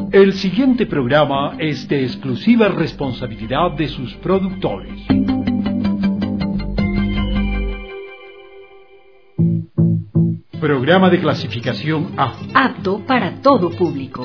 El siguiente programa es de exclusiva responsabilidad de sus productores. Programa de clasificación A. Apto para todo público.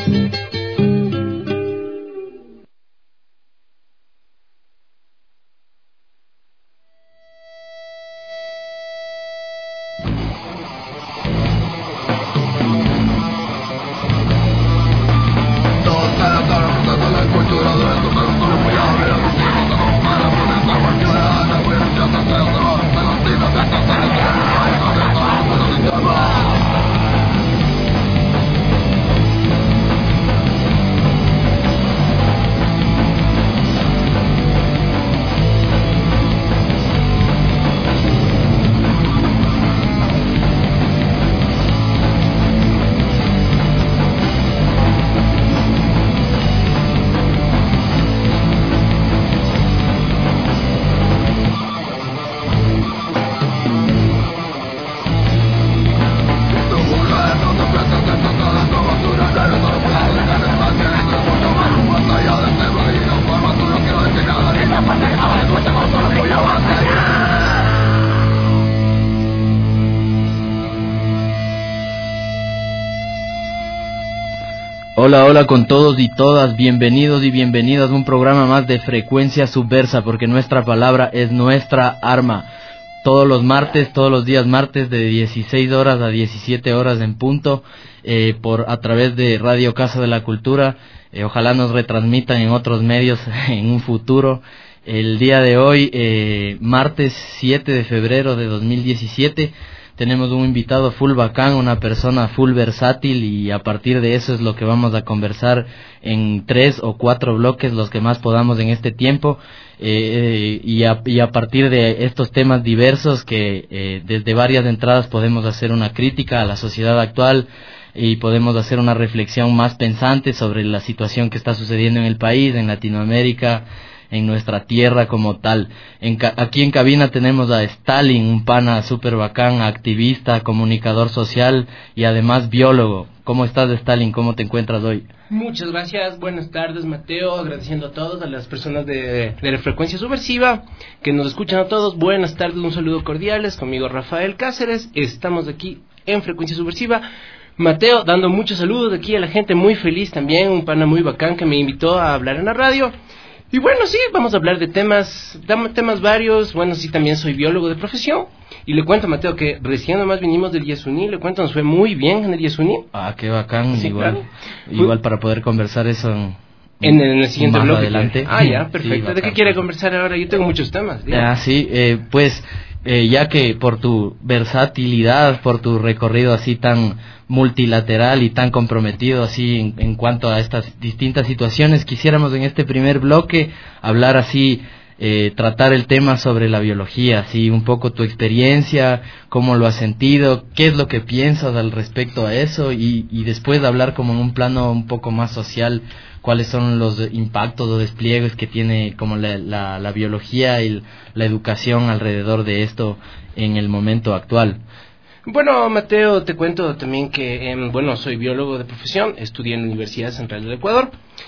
Hola con todos y todas, bienvenidos y bienvenidas a un programa más de Frecuencia Subversa, porque nuestra palabra es nuestra arma. Todos los días martes de 16 horas a 17 horas en punto, a través de Radio Casa de la Cultura. Ojalá nos retransmitan en otros medios en un futuro. El día de hoy, martes 7 de febrero de 2017, tenemos un invitado full bacán, una persona full versátil, y a partir de eso es lo que vamos a conversar en 3 o 4 bloques, los que más podamos en este tiempo, y a partir de estos temas diversos que desde varias entradas podemos hacer una crítica a la sociedad actual y podemos hacer una reflexión más pensante sobre la situación que está sucediendo en el país, en Latinoamérica, en nuestra tierra como tal. Aquí en cabina tenemos a Stalin, un pana súper bacán, activista, comunicador social y además biólogo. ¿Cómo estás, Stalin? ¿Cómo te encuentras hoy? Muchas gracias, buenas tardes, Mateo, agradeciendo a todos, a las personas de la Frecuencia Subversiva que nos escuchan a todos. Buenas tardes, un saludo cordiales, conmigo Rafael Cáceres, estamos aquí en Frecuencia Subversiva. Mateo, dando muchos saludos aquí a la gente, muy feliz también, un pana muy bacán que me invitó a hablar en la radio. Y bueno, sí, vamos a hablar de temas varios. Bueno, sí, también soy biólogo de profesión. Y le cuento a Mateo que recién nomás vinimos del Yasuní. Le cuento, nos fue muy bien en el Yasuní. Ah, qué bacán. Sí, igual, claro. Igual para poder conversar eso en el siguiente más bloque. Adelante. Ah, ya, perfecto. Sí, ¿de qué quiere conversar ahora? Yo tengo muchos temas. Sí, ya que por tu versatilidad, por tu recorrido así tan multilateral y tan comprometido así en cuanto a estas distintas situaciones, quisiéramos en este primer bloque hablar así, tratar el tema sobre la biología, así un poco tu experiencia, cómo lo has sentido, qué es lo que piensas al respecto a eso, y después hablar como en un plano un poco más social, cuáles son los impactos o despliegues que tiene como la biología y la educación alrededor de esto en el momento actual. Bueno, Mateo, te cuento también que, soy biólogo de profesión, estudié en la Universidad Central del Ecuador,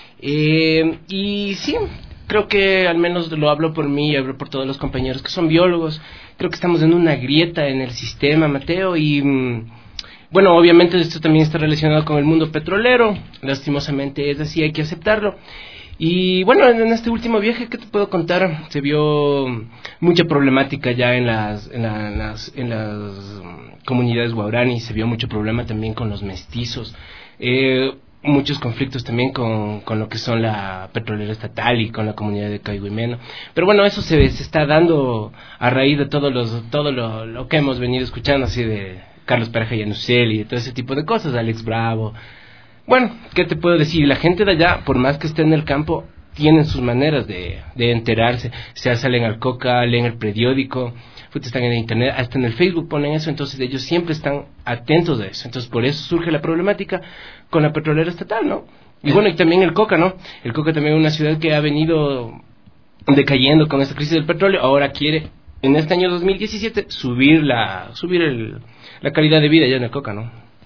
y sí, creo que al menos lo hablo por mí y hablo por todos los compañeros que son biólogos. Creo que estamos en una grieta en el sistema, Mateo, y bueno, obviamente esto también está relacionado con el mundo petrolero, lastimosamente es así, hay que aceptarlo. Y bueno, en este último viaje, ¿qué te puedo contar? Se vio mucha problemática ya en las comunidades guaraní, se vio mucho problema también con los mestizos, muchos conflictos también con lo que son la petrolera estatal y con la comunidad de Caigüimeno. Pero bueno, eso se está dando a raíz de todo lo que hemos venido escuchando, así de Carlos Pereja Llanucel y de todo ese tipo de cosas, Alex Bravo. Bueno, ¿qué te puedo decir? La gente de allá, por más que esté en el campo, tienen sus maneras de enterarse. O sea, salen al Coca, leen el periódico, están en el internet, hasta en el Facebook ponen eso. Entonces ellos siempre están atentos a eso. Entonces por eso surge la problemática con la petrolera estatal, ¿no? Y bueno, y también el Coca, ¿no? El Coca también es una ciudad que ha venido decayendo con esta crisis del petróleo. Ahora quiere, en este año 2017, subir la calidad de vida allá en el Coca, ¿no?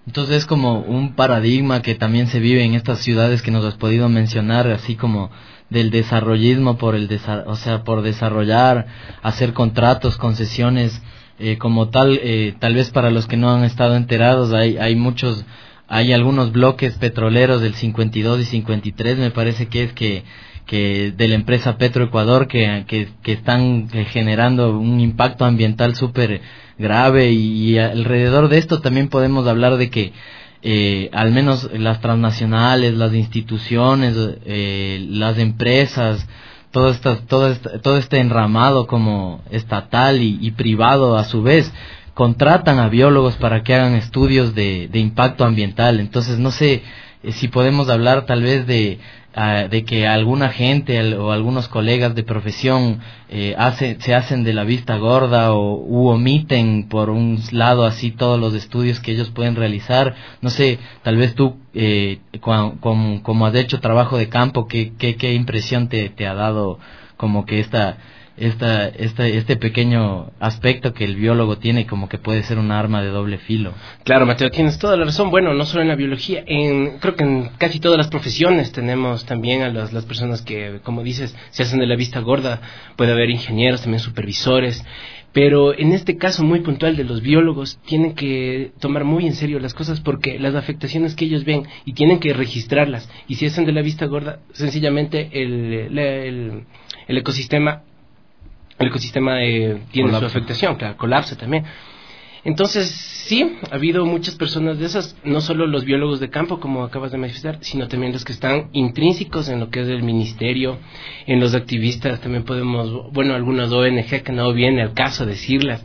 Entonces es como un paradigma que también se vive en estas ciudades que nos has podido mencionar, así como del desarrollismo por por desarrollar, hacer contratos, concesiones, como tal. Tal vez para los que no han estado enterados, hay algunos bloques petroleros del 52 y 53, me parece que de la empresa Petroecuador que están generando un impacto ambiental súper grave, y alrededor de esto también podemos hablar de que al menos las transnacionales, las instituciones, las empresas, todo este enramado como estatal y privado a su vez, contratan a biólogos para que hagan estudios de impacto ambiental. Entonces no sé si podemos hablar tal vez de que alguna gente o algunos colegas de profesión se hacen de la vista gorda u omiten por un lado así todos los estudios que ellos pueden realizar. No sé, tal vez tú como has hecho trabajo de campo, ¿qué impresión te ha dado como que este pequeño aspecto que el biólogo tiene, como que puede ser un arma de doble filo? Claro, Mateo, tienes toda la razón. Bueno, no solo en la biología, creo que en casi todas las profesiones tenemos también a las personas que, como dices, se hacen de la vista gorda. Puede haber ingenieros, también supervisores, pero en este caso muy puntual de los biólogos, tienen que tomar muy en serio las cosas, porque las afectaciones que ellos ven y tienen que registrarlas, y si hacen de la vista gorda, sencillamente el ecosistema tiene colapsa. Su afectación, claro, colapsa también. Entonces, sí, ha habido muchas personas de esas, no solo los biólogos de campo, como acabas de manifestar, sino también los que están intrínsecos en lo que es el ministerio, en los activistas. También podemos, algunas ONG, que no viene al caso decirlas.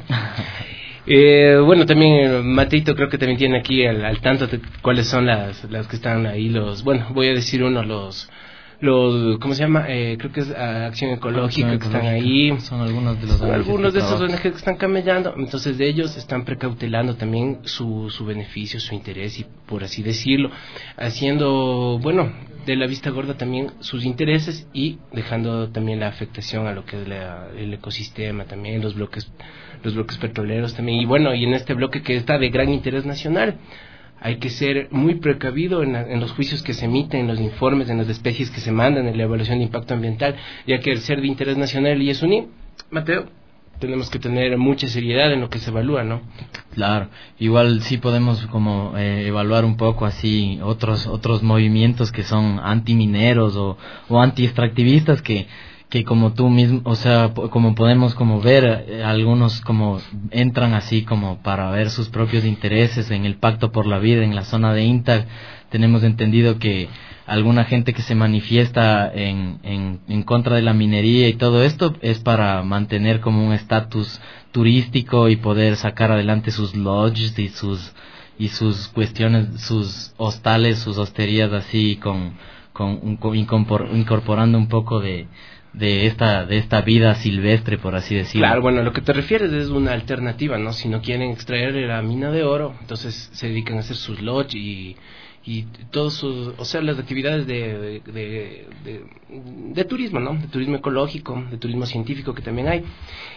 También Mateito creo que también tiene aquí al tanto de cuáles son las que están ahí, voy a decir ¿cómo se llama? Creo que es Acción Ecológica, que están ahí. Son algunos de esos ONG que están camellando. Entonces de ellos están precautelando también su beneficio, su interés, y por así decirlo, haciendo, de la vista gorda también sus intereses, y dejando también la afectación a lo que es el ecosistema, también los bloques petroleros también. Y en este bloque que está de gran interés nacional, hay que ser muy precavido en los juicios que se emiten, en los informes, en las especies que se mandan, en la evaluación de impacto ambiental, ya que al ser de interés nacional y ESUNI, Mateo, tenemos que tener mucha seriedad en lo que se evalúa, ¿no? Claro, igual sí podemos como evaluar un poco así otros movimientos que son antimineros o anti-extractivistas que como tú mismo, como podemos como ver, algunos como entran así como para ver sus propios intereses en el Pacto por la Vida en la zona de INTAC. Tenemos entendido que alguna gente que se manifiesta en contra de la minería y todo esto es para mantener como un estatus turístico y poder sacar adelante sus lodges y sus cuestiones, sus hostales, sus hosterías así incorporando un poco de esta vida silvestre, por así decirlo. Claro, lo que te refieres es una alternativa, ¿no? Si no quieren extraer la mina de oro, entonces se dedican a hacer sus lodge y todos las actividades de turismo, ¿no? De turismo ecológico, de turismo científico, que también hay.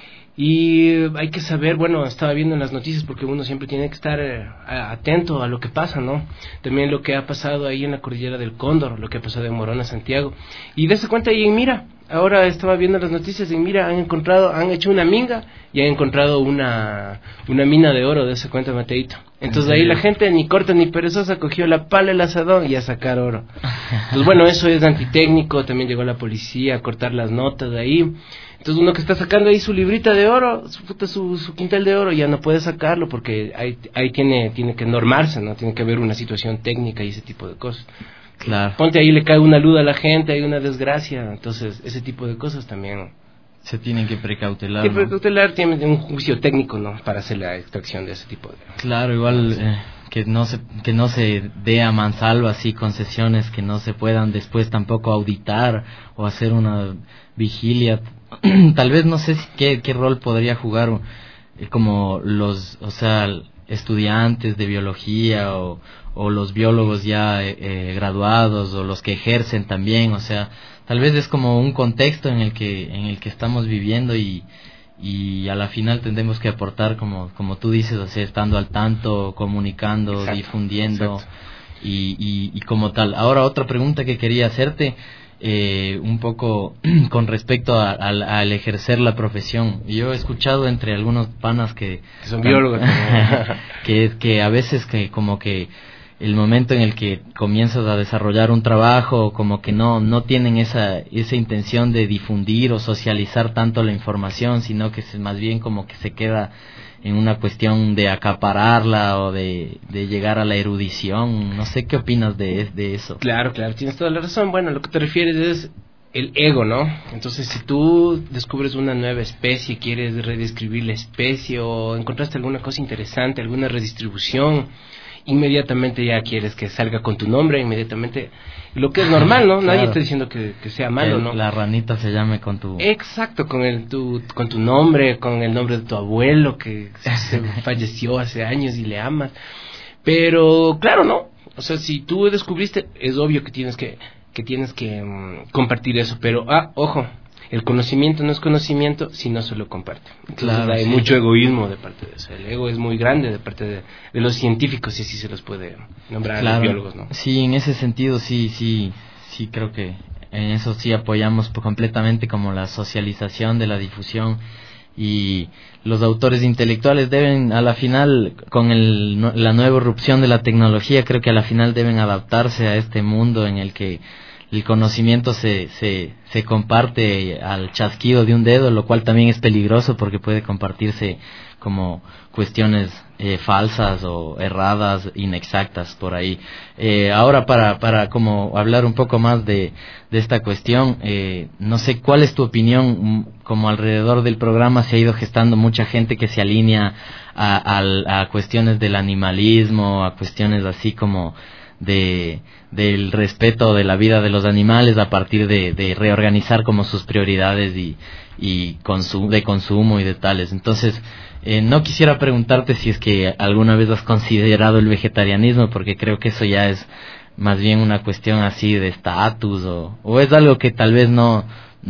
Y hay que saber, estaba viendo en las noticias, porque uno siempre tiene que estar atento a lo que pasa, ¿no? También lo que ha pasado ahí en la cordillera del Cóndor, lo que ha pasado en Morona, Santiago. Y dése cuenta ahí en Mira, ahora estaba viendo las noticias, en Mira han hecho una minga y han encontrado una mina de oro, dése cuenta, Mateito. Entonces ahí la gente ni corta ni perezosa cogió la pala, el asadón y a sacar oro. Entonces eso es antitécnico. También llegó la policía a cortar las notas de ahí. Entonces uno que está sacando ahí su librita de oro, su quintal de oro, ya no puede sacarlo, porque ahí tiene que normarse, ¿no? Tiene que haber una situación técnica y ese tipo de cosas. Claro. Ponte ahí, le cae una luz a la gente, hay una desgracia. Entonces ese tipo de cosas también se tienen que precautelar. Sí, precautelar, tiene un juicio técnico, ¿no? Para hacer la extracción de ese tipo de... Claro, igual que no se dé a mansalva así concesiones que no se puedan después tampoco auditar o hacer una vigilia. Tal vez no sé qué rol podría jugar como los, estudiantes de biología o los biólogos ya graduados, o los que ejercen también, tal vez es como un contexto en el que estamos viviendo y y a la final tendremos que aportar como tú dices, o sea, estando al tanto, comunicando, exacto, difundiendo, exacto. Y como tal. Ahora otra pregunta que quería hacerte, un poco con respecto al ejercer la profesión. Yo he escuchado entre algunos panas que son biólogos que a veces que como que el momento en el que comienzas a desarrollar un trabajo, como que no tienen esa intención de difundir o socializar tanto la información, sino que más bien como que se queda en una cuestión de acapararla o de llegar a la erudición. No sé qué opinas de eso. Claro, tienes toda la razón. Bueno, lo que te refieres es el ego, ¿no? Entonces, si tú descubres una nueva especie, quieres redescribir la especie o encontraste alguna cosa interesante, alguna redistribución, inmediatamente ya quieres que salga con tu nombre, inmediatamente, lo que es normal, ¿no? Claro. Nadie está diciendo que sea malo, ¿no? La ranita se llame con tu... Exacto, con tu nombre, con el nombre de tu abuelo que se falleció hace años y le amas. Pero, claro, ¿no? O sea, si tú descubriste, es obvio que tienes que compartir eso, pero, ojo, el conocimiento no es conocimiento si no se lo comparte. Entonces claro, hay mucho egoísmo de parte de eso. El ego es muy grande de parte de los científicos, y así se los puede nombrar, claro, a los biólogos, ¿no? Sí, en ese sentido sí creo que en eso sí apoyamos completamente como la socialización de la difusión, y los autores intelectuales deben a la final, con la nueva irrupción de la tecnología, creo que a la final deben adaptarse a este mundo en el que el conocimiento se comparte al chasquido de un dedo, lo cual también es peligroso porque puede compartirse como cuestiones falsas o erradas, inexactas por ahí. Ahora para como hablar un poco más de esta cuestión, no sé cuál es tu opinión, como alrededor del programa se ha ido gestando mucha gente que se alinea a cuestiones del animalismo, a cuestiones así como del respeto de la vida de los animales, a partir de reorganizar como sus prioridades y de consumo y de tales. Entonces, no quisiera preguntarte si es que alguna vez has considerado el vegetarianismo, porque creo que eso ya es más bien una cuestión así de estatus, o es algo que tal vez no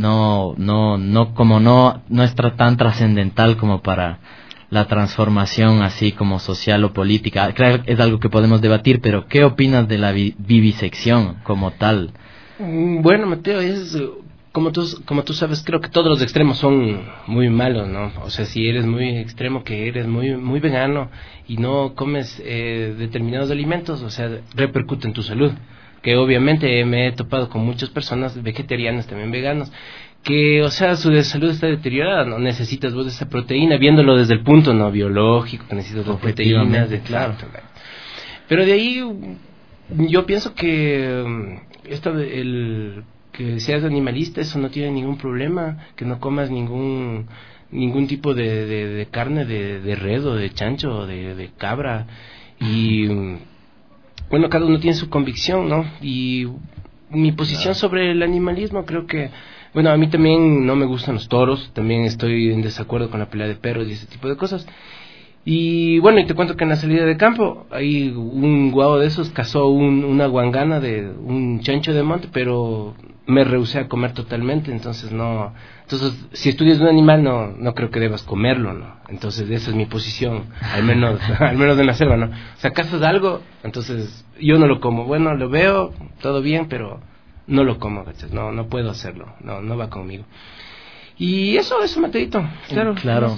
es tan trascendental como para la transformación así como social o política. Claro, es algo que podemos debatir, pero ¿qué opinas de la vivisección como tal? Bueno, Mateo, es como tú sabes, creo que todos los extremos son muy malos, ¿no? O sea, si eres muy extremo, que eres muy muy vegano y no comes determinados alimentos, o sea, repercute en tu salud. Que obviamente me he topado con muchas personas vegetarianas, también veganos, que, o sea, su salud está deteriorada, no necesitas vos de esa proteína, viéndolo desde el punto no biológico, que necesitas las proteínas, claro. Pero de ahí yo pienso que que seas animalista, eso no tiene ningún problema, que no comas ningún tipo de carne de res o de chancho o de cabra, y bueno, cada uno tiene su convicción, ¿no? Y mi posición sobre el animalismo, creo que, bueno, a mí también no me gustan los toros, también estoy en desacuerdo con la pelea de perros y ese tipo de cosas. Y bueno, y te cuento que en la salida de campo, ahí un guau de esos cazó una guangana de un chancho de monte, pero me rehusé a comer totalmente, entonces si estudias un animal no creo que debas comerlo, ¿no? Entonces esa es mi posición, al menos en la selva, ¿no? O sea, cazas algo, entonces yo no lo como. Bueno, lo veo, todo bien, pero no lo como, ¿cachai? No puedo hacerlo, no va conmigo. Y eso, Mateito, claro,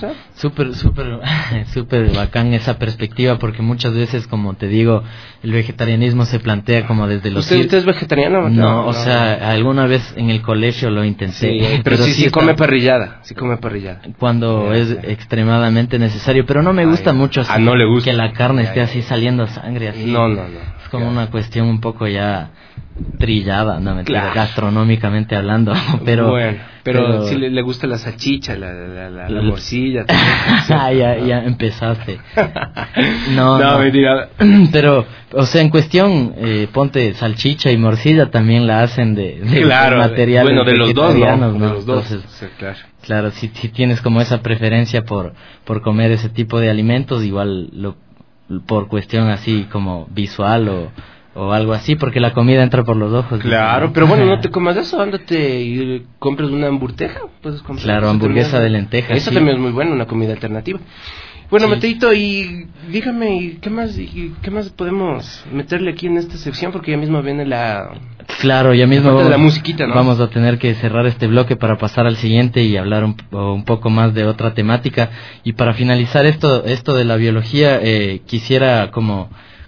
súper bacán esa perspectiva, porque muchas veces, como te digo, el vegetarianismo se plantea como desde los... ¿Usted es vegetariano? No, o sea, alguna vez en el colegio lo intenté. Sí, pero sí come parrillada, cuando es extremadamente necesario, pero no me gusta mucho así, no le gusta. Que la carne esté así saliendo sangre, así. No. Es como una cuestión un poco ya trillada, no mentira, claro, gastronómicamente hablando, pero si le gusta la salchicha, la morcilla. Ya empezaste. No, mentira. Pero, o sea, en cuestión, ponte salchicha y morcilla también la hacen de claro, materiales, bueno, de los dos, ¿no? De los dos. Entonces, sí, claro, si tienes como esa preferencia por comer ese tipo de alimentos, igual por cuestión así como visual o algo así, porque la comida entra por los ojos. Claro, ¿no? Pero bueno, no te comas eso, ándate y compras una hamburguesa. Puedes comprar. Claro, hamburguesa de lentejas. Eso también es muy bueno, una comida alternativa. Bueno, sí. Mateito, y dígame, ¿y qué más podemos meterle aquí en esta sección? Porque ya mismo viene Claro, ya mismo vamos, de la musiquita, ¿no? Vamos a tener que cerrar este bloque para pasar al siguiente y hablar un poco más de otra temática. Y para finalizar esto de la biología, quisiera como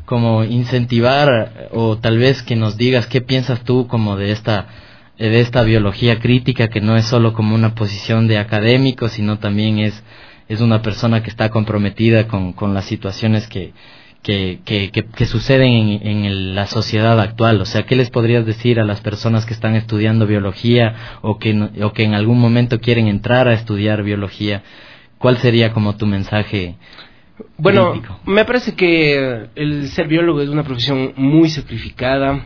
incentivar, o tal vez que nos digas qué piensas tú como de esta biología crítica, que no es solo como una posición de académico, sino también es una persona que está comprometida con las situaciones que suceden en la sociedad actual. O sea, ¿qué les podrías decir a las personas que están estudiando biología o que en algún momento quieren entrar a estudiar biología? ¿Cuál sería como tu mensaje? Bueno, crítico? Me parece que el ser biólogo es una profesión muy sacrificada.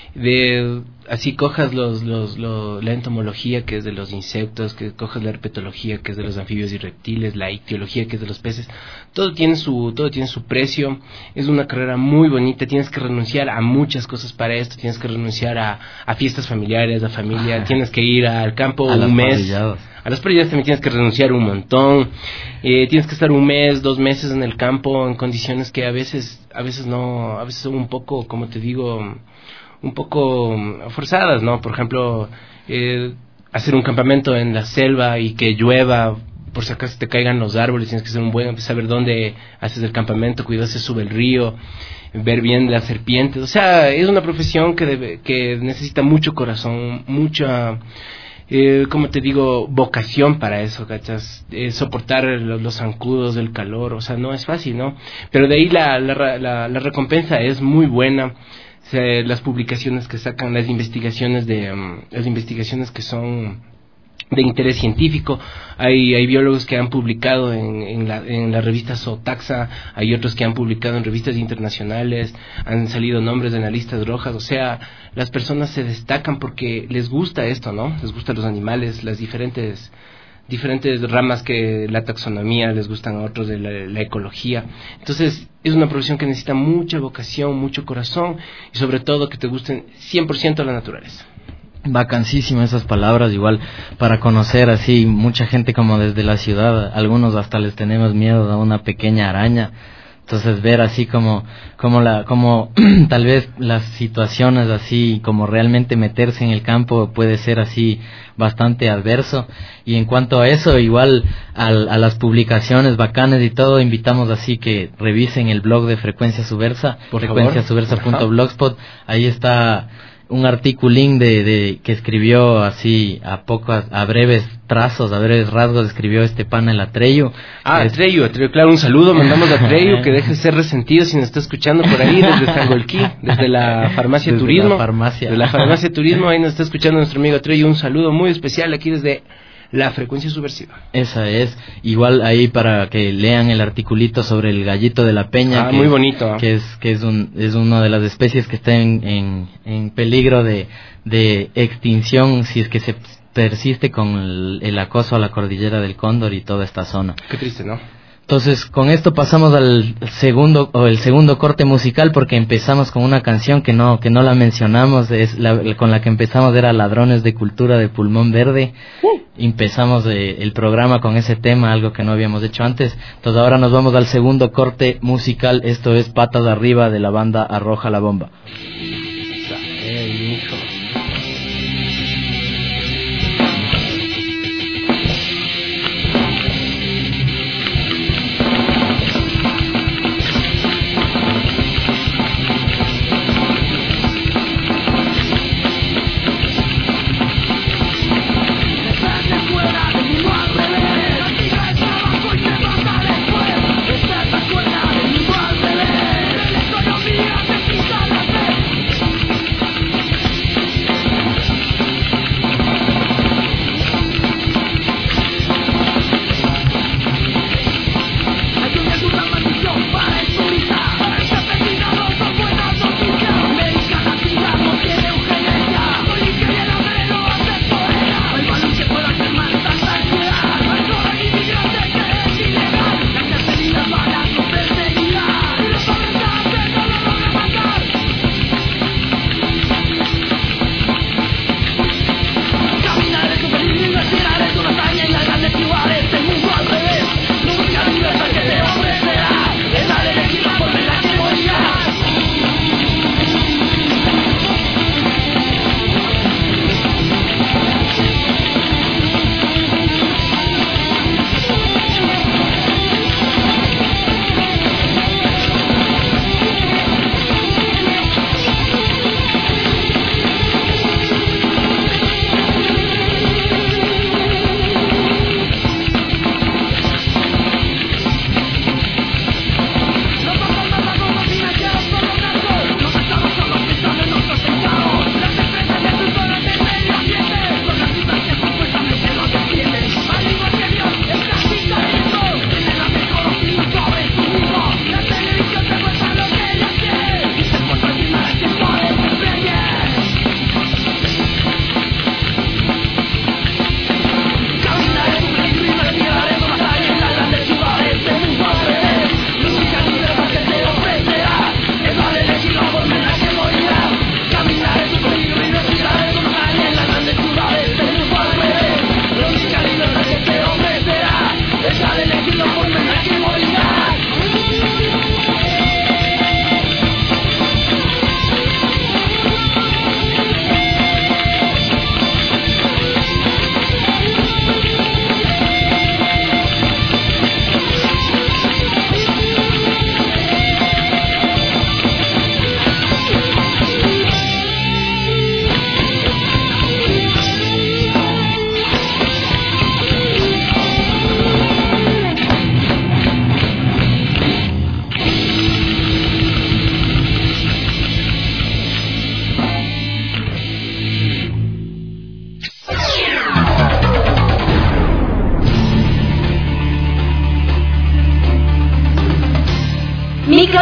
Así cojas la entomología, que es de los insectos, que cojas la herpetología, que es de los anfibios y reptiles, la ictiología, que es de los peces, todo tiene su precio. Es una carrera muy bonita, tienes que renunciar a muchas cosas para esto, tienes que renunciar a fiestas familiares, a familia, tienes que ir al campo un mes. A las parrilladas también tienes que renunciar un montón. Tienes que estar 1 mes, 2 meses en el campo en condiciones que a veces son un poco, como te digo, un poco forzadas, ¿no? Por ejemplo, hacer un campamento en la selva y que llueva, por si acaso te caigan los árboles, tienes que ser un buen, saber dónde haces el campamento, cuidar si sube el río, ver bien las serpientes. O sea, es una profesión que necesita mucho corazón, mucha, como te digo, vocación para eso, ¿cachas? Soportar los zancudos, el calor, o sea, no es fácil, ¿no? Pero de ahí la recompensa es muy buena. Las publicaciones que sacan, las investigaciones que son de interés científico, hay biólogos que han publicado en la revista Zootaxa, hay otros que han publicado en revistas internacionales, han salido nombres en las listas rojas. O sea, las personas se destacan porque les gusta esto, ¿no? Les gustan los animales, las diferentes ramas que la taxonomía, les gustan a otros de la ecología. Entonces es una profesión que necesita mucha vocación, mucho corazón y sobre todo que te gusten 100% la naturaleza. Vacancísimo esas palabras, igual para conocer así mucha gente como desde la ciudad, algunos hasta les tenemos miedo a una pequeña araña. Entonces ver así como tal vez las situaciones así, como realmente meterse en el campo puede ser así bastante adverso. Y en cuanto a eso, igual a las publicaciones bacanes y todo, invitamos así que revisen el blog de Frecuencia Subversa, frecuenciasubversa.blogspot. Ahí está un articulín de que escribió así a breves trazos, a breves rasgos, escribió este pana el Atreyu. Atreyu, claro, un saludo, mandamos a Atreyu, que deje de ser resentido si nos está escuchando por ahí desde Sangolquí, desde la farmacia Turismo. De la farmacia Turismo, ahí nos está escuchando nuestro amigo Atreyu, un saludo muy especial aquí desde la Frecuencia Subversiva. Esa es, igual ahí para que lean el articulito sobre el gallito de la peña, muy bonito, que es una de las especies que está en peligro de extinción si es que se persiste con el acoso a la cordillera del Cóndor y toda esta zona. Qué triste, ¿no? Entonces, con esto pasamos al el segundo corte musical, porque empezamos con una canción que no la mencionamos, con la que empezamos era Ladrones de Cultura de Pulmón Verde. Empezamos el programa con ese tema, algo que no habíamos hecho antes. Entonces ahora nos vamos al segundo corte musical, esto es Patas Arriba de la banda Arroja la Bomba.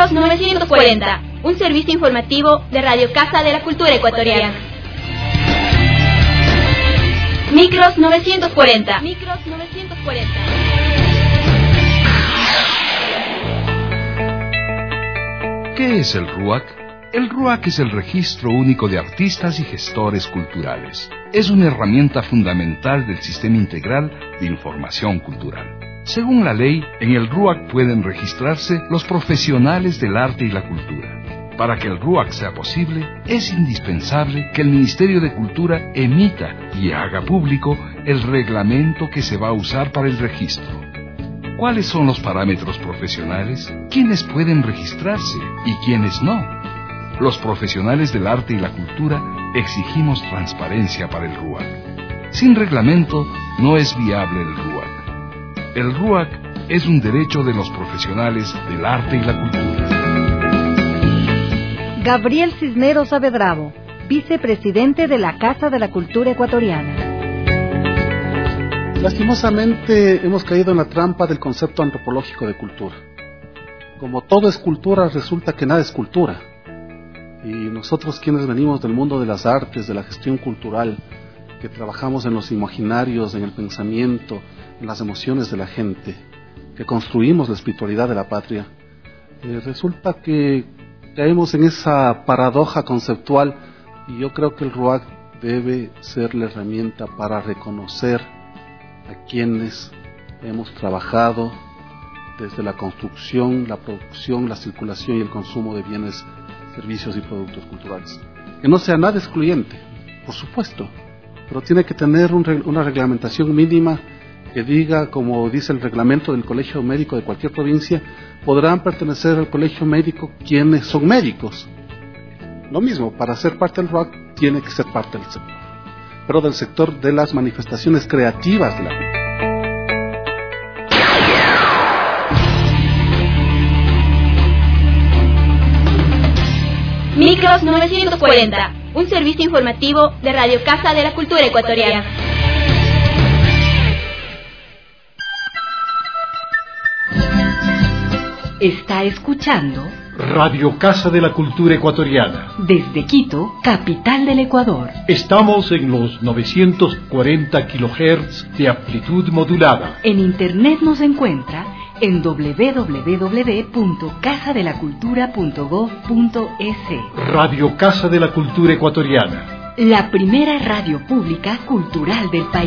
Micros 940, un servicio informativo de Radio Casa de la Cultura Ecuatoriana. Micros 940. Micros 940. ¿Qué es el RUAC? El RUAC es el Registro Único de Artistas y Gestores Culturales. Es una herramienta fundamental del Sistema Integral de Información Cultural. Según la ley, en el RUAC pueden registrarse los profesionales del arte y la cultura. Para que el RUAC sea posible, es indispensable que el Ministerio de Cultura emita y haga público el reglamento que se va a usar para el registro. ¿Cuáles son los parámetros profesionales? ¿Quiénes pueden registrarse y quiénes no? Los profesionales del arte y la cultura exigimos transparencia para el RUAC. Sin reglamento no es viable el RUAC. El RUAC es un derecho de los profesionales del arte y la cultura. Gabriel Cisneros Avedrado, vicepresidente de la Casa de la Cultura Ecuatoriana. Lastimosamente hemos caído en la trampa del concepto antropológico de cultura. Como todo es cultura, resulta que nada es cultura. Y nosotros quienes venimos del mundo de las artes, de la gestión cultural, que trabajamos en los imaginarios, en el pensamiento, en las emociones de la gente, que construimos la espiritualidad de la patria, resulta que caemos en esa paradoja conceptual, y yo creo que el RUAC debe ser la herramienta para reconocer a quienes hemos trabajado desde la construcción, la producción, la circulación y el consumo de bienes, servicios y productos culturales. Que no sea nada excluyente, por supuesto, pero tiene que tener una reglamentación mínima que diga, como dice el reglamento del Colegio Médico de cualquier provincia, podrán pertenecer al Colegio Médico quienes son médicos. Lo mismo, para ser parte del RUAC tiene que ser parte del sector, pero del sector de las manifestaciones creativas de la cultura. Micros 940, un servicio informativo de Radio Casa de la Cultura Ecuatoriana. Está escuchando Radio Casa de la Cultura Ecuatoriana. desde Quito, capital del Ecuador. Estamos en los 940 kHz de amplitud modulada. En internet nos encuentra en www.casadelacultura.gov.es. Radio Casa de la Cultura Ecuatoriana. La primera radio pública cultural del país.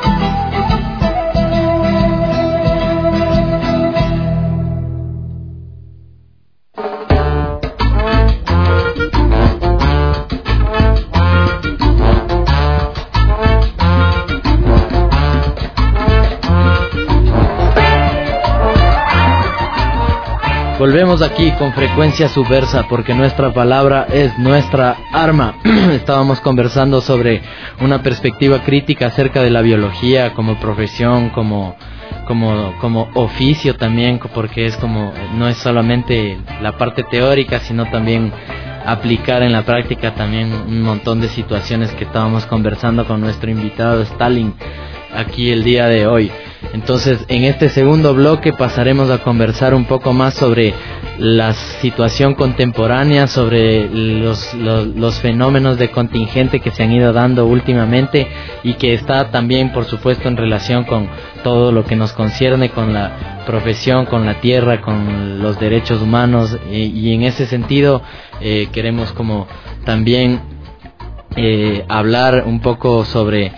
Volvemos aquí con Frecuencia Subversa porque nuestra palabra es nuestra arma. Estábamos conversando sobre una perspectiva crítica acerca de la biología como profesión, como oficio también, porque es como no es solamente la parte teórica, sino también aplicar en la práctica también un montón de situaciones que estábamos conversando con nuestro invitado Stalin aquí el día de hoy. Entonces, en este segundo bloque pasaremos a conversar un poco más sobre la situación contemporánea, sobre los fenómenos de contingente que se han ido dando últimamente y que está también, por supuesto, en relación con todo lo que nos concierne con la profesión, con la tierra, con los derechos humanos, y en ese sentido queremos como también hablar un poco sobre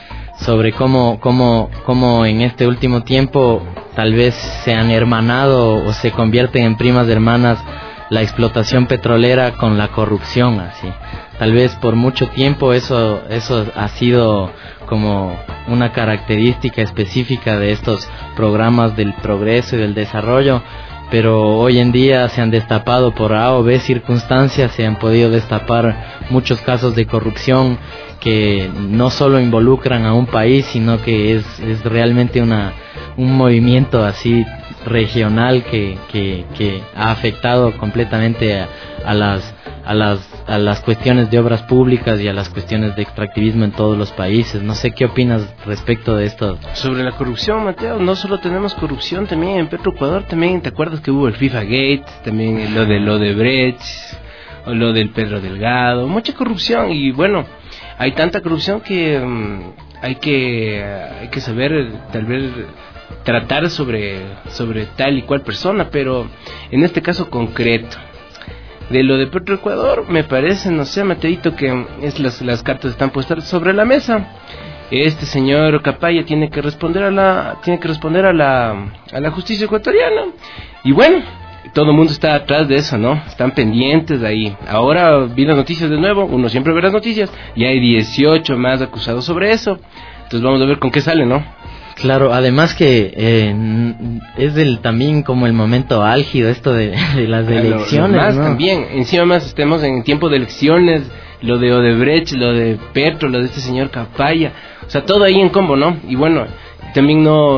cómo en este último tiempo tal vez se han hermanado o se convierten en primas hermanas la explotación petrolera con la corrupción, así. Tal vez por mucho tiempo eso ha sido como una característica específica de estos programas del progreso y del desarrollo, pero hoy en día se han destapado por A o B circunstancias, se han podido destapar muchos casos de corrupción que no solo involucran a un país, sino que es realmente un movimiento así regional que ha afectado completamente a a las cuestiones de obras públicas y a las cuestiones de extractivismo en todos los países. No sé qué opinas respecto de esto. Sobre la corrupción, Mateo, no solo tenemos corrupción también en Petroecuador, también te acuerdas que hubo el FIFA Gate, también lo de Brecht, o lo del Pedro Delgado, mucha corrupción. Y bueno, hay tanta corrupción que hay que saber tal vez tratar sobre tal y cual persona, pero en este caso concreto de lo de Petroecuador, me parece, no sé, Mateito, que las cartas están puestas sobre la mesa. Este señor Capaya tiene que responder a la justicia ecuatoriana, y bueno, todo el mundo está atrás de eso, ¿no? Están pendientes de ahí. Ahora vi las noticias de nuevo, uno siempre ve las noticias, y hay 18 más acusados sobre eso. Entonces vamos a ver con qué sale, ¿no? Claro, además que es también como el momento álgido esto de las elecciones, más, ¿no? También, encima más estemos en tiempo de elecciones, lo de Odebrecht, lo de Petro, lo de este señor Capaya, o sea, todo ahí en combo, ¿no? Y bueno, también no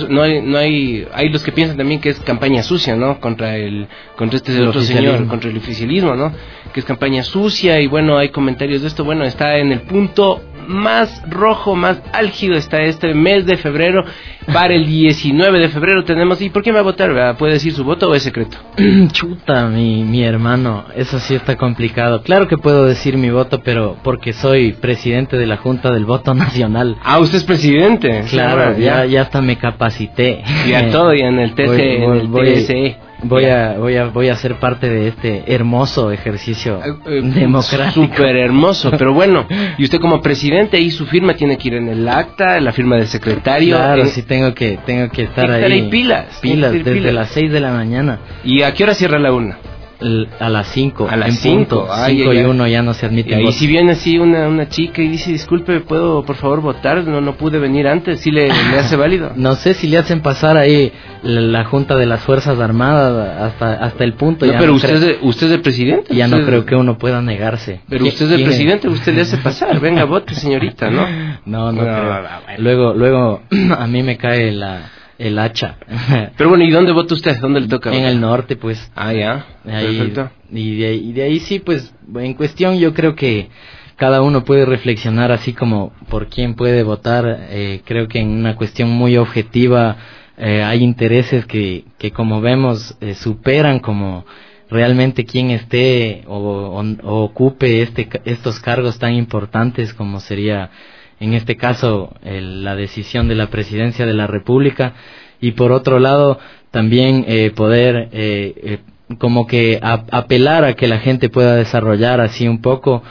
hay los que piensan también que es campaña sucia, ¿no? Contra este otro señor, contra el oficialismo, ¿no? Que es campaña sucia, y bueno, hay comentarios de esto. Bueno, está en el punto más rojo, más álgido, está este mes de febrero. Para el 19 de febrero tenemos... ¿Y por qué me va a votar? ¿Verdad? ¿Puede decir su voto o es secreto? Chuta, mi hermano, eso sí está complicado. Claro que puedo decir mi voto, pero porque soy presidente de la Junta del Voto Nacional. Ah, usted es presidente. Claro, ya hasta me capacité. Ya todo, ya en el TSE. Voy a ser parte de este hermoso ejercicio democrático. Súper hermoso, pero bueno, y usted como presidente, ahí su firma tiene que ir en el acta, la firma del secretario. Claro, sí tengo que estar ahí. Pilas desde las 6 de la mañana. ¿Y a qué hora cierra la una? A las 5. A las 5. 5 y 1 ya no se admite. Y si viene así una chica y dice, disculpe, ¿puedo por favor votar? No pude venir antes. ¿Sí le hace válido? No sé si le hacen pasar ahí la Junta de las Fuerzas Armadas hasta el punto. No, pero usted es el presidente. Ya no creo que uno pueda negarse. Pero usted es el presidente, usted le hace pasar. Venga, vote, señorita, ¿no? No creo. Luego a mí me cae el hacha. Pero bueno, ¿y dónde vota usted? ¿Dónde le toca? En el norte, pues. Ah, ya. Ahí, perfecto. Y de ahí sí, pues, en cuestión yo creo que cada uno puede reflexionar así como por quién puede votar. Creo que en una cuestión muy objetiva hay intereses que como vemos superan como realmente quien esté o ocupe estos cargos tan importantes como sería en este caso la decisión de la presidencia de la República, y por otro lado también poder como que apelar a que la gente pueda desarrollar así un poco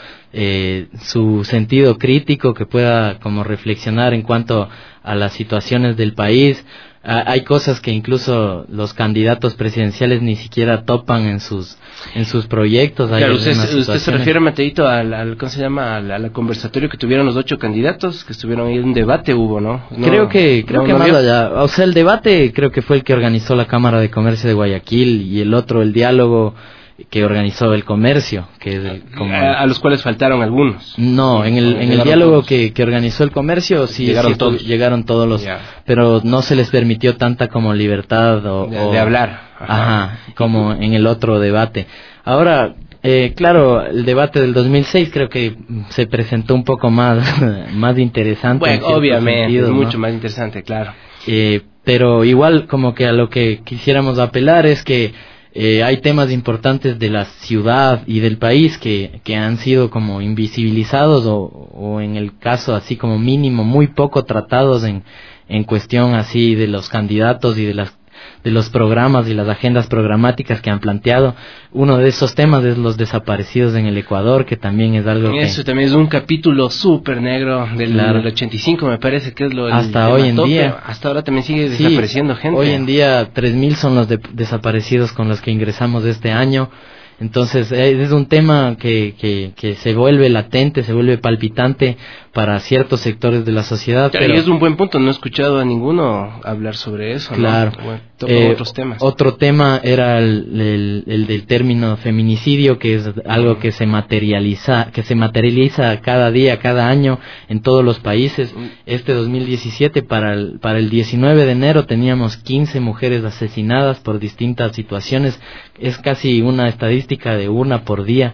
su sentido crítico, que pueda como reflexionar en cuanto a las situaciones del país. Hay cosas que incluso los candidatos presidenciales ni siquiera topan en sus proyectos. Claro, usted se refiere, Mateito, al ¿cómo se llama? Al conversatorio que tuvieron los 8 candidatos que estuvieron ahí, un debate hubo, ¿no? Creo que más allá, o sea, el debate creo que fue el que organizó la Cámara de Comercio de Guayaquil, y el otro el diálogo que organizó el comercio, que es a los cuales faltaron algunos. No, en el diálogo que organizó el comercio sí llegaron todos los, pero no se les permitió tanta como libertad de hablar. Ajá, como en el otro debate. Ahora, claro, el debate del 2006 creo que se presentó un poco más interesante. Bueno, obviamente, sentidos, es mucho ¿no? más interesante, claro. Pero igual como que a lo que quisiéramos apelar es que hay temas importantes de la ciudad y del país que han sido como invisibilizados o en el caso así como mínimo muy poco tratados en cuestión así de los candidatos y de los programas y las agendas programáticas que han planteado. Uno de esos temas es los desaparecidos en el Ecuador, que también es algo eso también es un capítulo súper negro del 85, me parece que es lo hasta hoy en día. Hasta ahora también sigue desapareciendo gente. Hoy en día 3,000 son los desaparecidos con los que ingresamos este año. Entonces es un tema que se vuelve latente, se vuelve palpitante para ciertos sectores de la sociedad. Claro, pero y es un buen punto, no he escuchado a ninguno hablar sobre eso. Claro. ¿No? Bueno, toca otros temas. Otro tema era el del término feminicidio, que es algo que se materializa cada día, cada año en todos los países. Este 2017, para el 19 de enero teníamos 15 mujeres asesinadas por distintas situaciones. Es casi una estadística de una por día.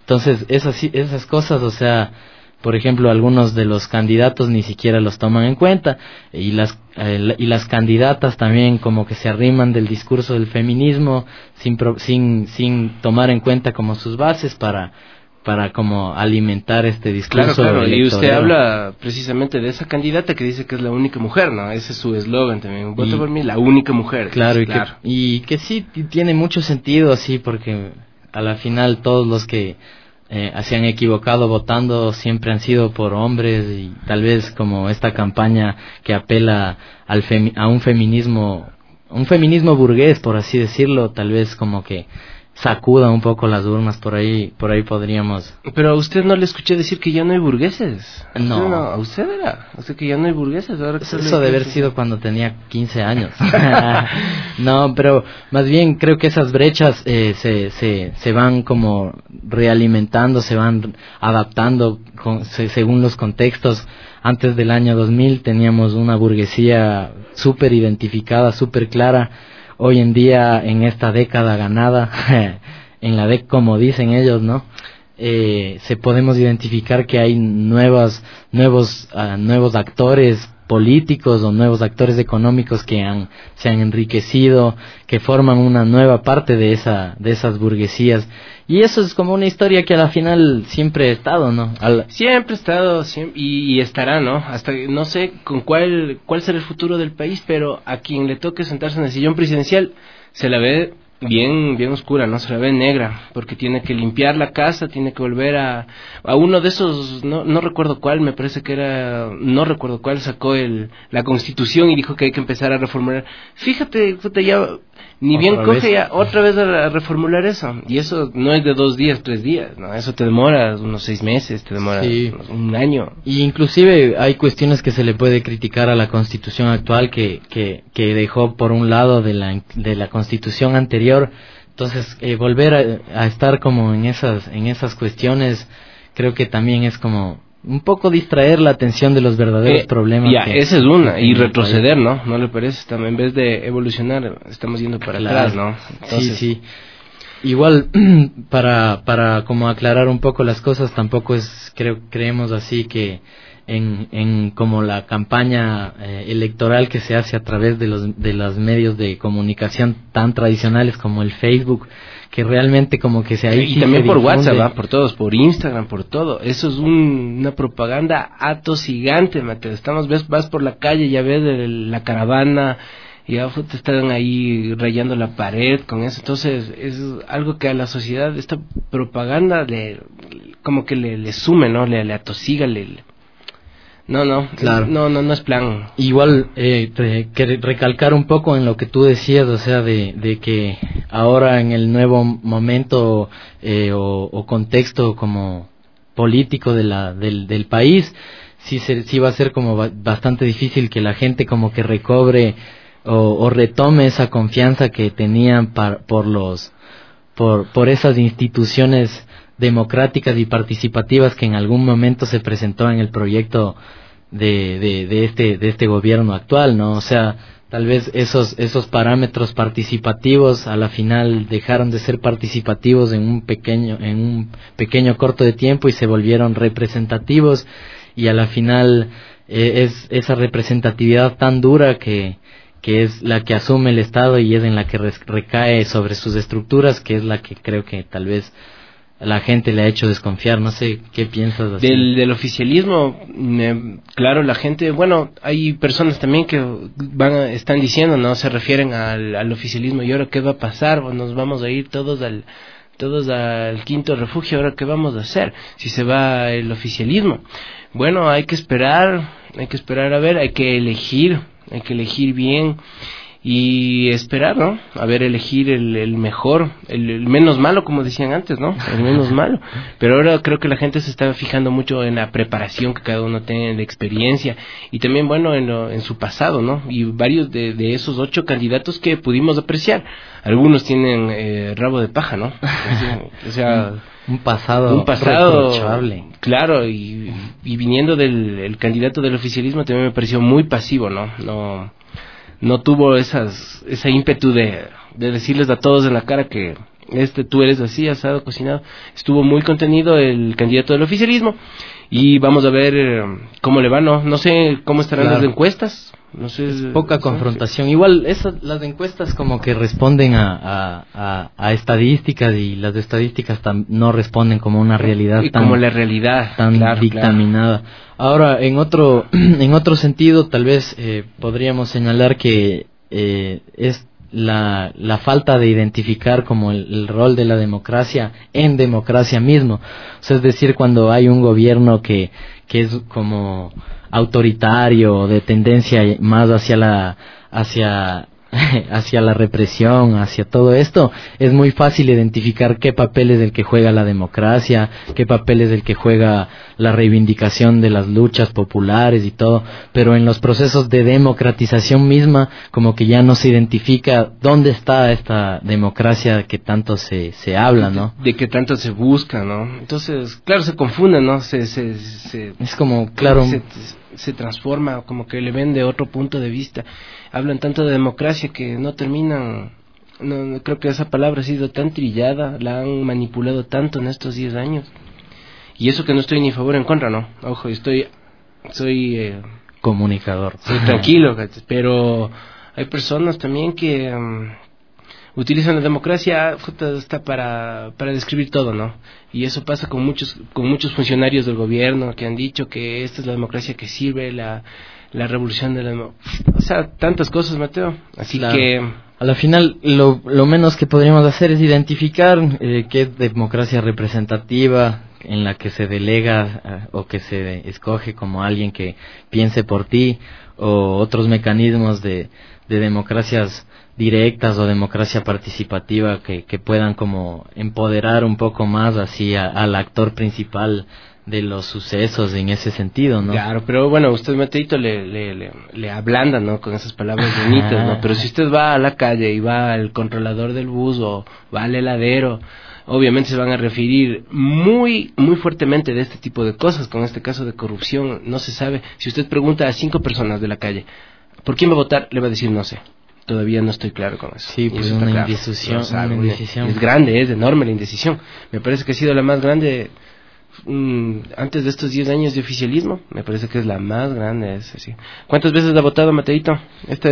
Entonces, esas cosas, o sea, por ejemplo, algunos de los candidatos ni siquiera los toman en cuenta, y las candidatas también como que se arriman del discurso del feminismo sin tomar en cuenta como sus bases para como alimentar este discurso. Claro, y usted habla precisamente de esa candidata que dice que es la única mujer, ¿no? Ese es su eslogan también, voto por mí, la única mujer. Claro, y que sí tiene mucho sentido así, porque a la final todos los que se han equivocado votando siempre han sido por hombres, y tal vez como esta campaña que apela a un feminismo burgués, por así decirlo, tal vez como que sacuda un poco las urnas, por ahí podríamos. Pero a usted no le escuché decir que ya no hay burgueses. No, a usted que ya no hay burgueses. Ahora que eso debe haber sido cuando tenía 15 años. No, pero más bien creo que esas brechas se van como realimentando, se van adaptando según los contextos. Antes del año 2000 teníamos una burguesía súper identificada, súper clara. Hoy en día, en esta década ganada, como dicen ellos, ¿no? Podemos identificar que hay nuevos actores políticos o nuevos actores económicos que se han enriquecido, que forman una nueva parte de esas burguesías. Y eso es como una historia que a la final siempre ha estado, ¿no? Siempre ha estado, y estará, ¿no? Hasta no sé con cuál será el futuro del país, pero a quien le toque sentarse en el sillón presidencial se la ve bien oscura, ¿no? Se la ve negra, porque tiene que limpiar la casa, tiene que volver a uno de esos, no recuerdo cuál, me parece que era, no recuerdo cuál, sacó la Constitución y dijo que hay que empezar a reformular. Fíjate, ya ni bien coge ya otra vez a reformular eso, y eso no es de 2 días, 3 días, ¿no? Eso te demora unos 6 meses, te demora un año. Y inclusive hay cuestiones que se le puede criticar a la Constitución actual que dejó por un lado de la Constitución anterior. Entonces volver a estar como en esas cuestiones, creo que también es como un poco distraer la atención de los verdaderos problemas. Esa es una, y retroceder, ¿no? ¿No le parece? También en vez de evolucionar, estamos yendo para atrás, ¿no? Entonces, sí. Igual, para como aclarar un poco las cosas, tampoco creemos así que en como la campaña electoral que se hace a través de los medios de comunicación tan tradicionales como el Facebook, que realmente como que y también por WhatsApp, por todos, por Instagram, por todo. Eso es una propaganda atosigante, Mateo. Vas por la calle, ya ves la caravana, y abajo te están ahí rayando la pared con eso. Entonces es algo que a la sociedad, esta propaganda como que le sume, ¿no? Le atosiga, Claro. No es plan. Igual recalcar un poco en lo que tú decías, o sea, de que ahora en el nuevo momento o contexto como político del país, sí va a ser como bastante difícil que la gente como que recobre o retome esa confianza que tenían por esas instituciones democráticas y participativas que en algún momento se presentó en el proyecto de este gobierno actual, ¿no? O sea, tal vez esos parámetros participativos a la final dejaron de ser participativos en un pequeño corto de tiempo y se volvieron representativos, y a la final es esa representatividad tan dura que es la que asume el Estado y es en la que recae sobre sus estructuras, que es la que creo que tal vez la gente le ha hecho desconfiar. No sé qué piensas así. Del oficialismo, claro, la gente, bueno, hay personas también que están diciendo, no se refieren al oficialismo, y ahora qué va a pasar, nos vamos a ir todos al quinto refugio, ahora qué vamos a hacer si se va el oficialismo. Bueno, hay que esperar a ver, hay que elegir bien y esperar, ¿no? A ver, elegir el mejor, el menos malo, como decían antes, ¿no? El menos malo. Pero ahora creo que la gente se está fijando mucho en la preparación que cada uno tiene, en la experiencia, y también, bueno, en su pasado, ¿no? Y varios de esos 8 candidatos que pudimos apreciar, algunos tienen rabo de paja, ¿no? O sea, un pasado reprochable. Claro, y viniendo del candidato del oficialismo también me pareció muy pasivo, ¿no? No tuvo ese ímpetu de decirles a todos en la cara que tú eres así, asado, cocinado. Estuvo muy contenido el candidato del oficialismo y vamos a ver cómo le va, no sé cómo estarán las encuestas. No sé, es poca confrontación. Igual las encuestas como que responden a estadísticas, y las estadísticas no responden como una realidad como la realidad tan dictaminada. Ahora, en otro sentido, tal vez podríamos señalar que es la falta de identificar como el rol de la democracia en democracia mismo. O sea, es decir, cuando hay un gobierno que es como autoritario, de tendencia más hacia la represión, hacia todo esto, es muy fácil identificar qué papel es el que juega la democracia, qué papel es el que juega la reivindicación de las luchas populares y todo, pero en los procesos de democratización misma, como que ya no se identifica dónde está esta democracia que tanto se habla, ¿no? De que tanto se busca, ¿no? Entonces, claro, se confunde, ¿no? Es como, claro, se transforma, como que le ven de otro punto de vista. Hablan tanto de democracia que no terminan. No creo que esa palabra ha sido tan trillada, la han manipulado tanto en estos 10 años. Y eso que no estoy ni a favor ni en contra, no. Ojo, soy comunicador. Soy tranquilo, pero hay personas también que utilizan la democracia hasta para describir todo, ¿no? Y eso pasa con muchos funcionarios del gobierno que han dicho que esta es la democracia que sirve, la revolución de o sea, tantas cosas, Mateo. Así claro. Que a la final lo menos que podríamos hacer es identificar qué es democracia representativa, en la que se delega o que se escoge como alguien que piense por ti, o otros mecanismos de democracias directas o democracia participativa que puedan como empoderar un poco más así al actor principal de los sucesos en ese sentido, ¿no? Claro, pero bueno, usted, Mateito, le ablanda, ¿no? Con esas palabras bonitas, ¿no? Pero si usted va a la calle y va al controlador del bus o va al heladero, obviamente se van a referir muy muy fuertemente de este tipo de cosas. Con este caso de corrupción no se sabe. Si usted pregunta a 5 personas de la calle, ¿por quién va a votar? Le va a decir no sé. Todavía no estoy claro con eso. Sí, pues una indecisión, una indecisión. Es grande, es enorme la indecisión. Me parece que ha sido la más grande antes de estos 10 años de oficialismo. Me parece que es la más grande. Sí. ¿Cuántas veces ha votado, Mateito? Esta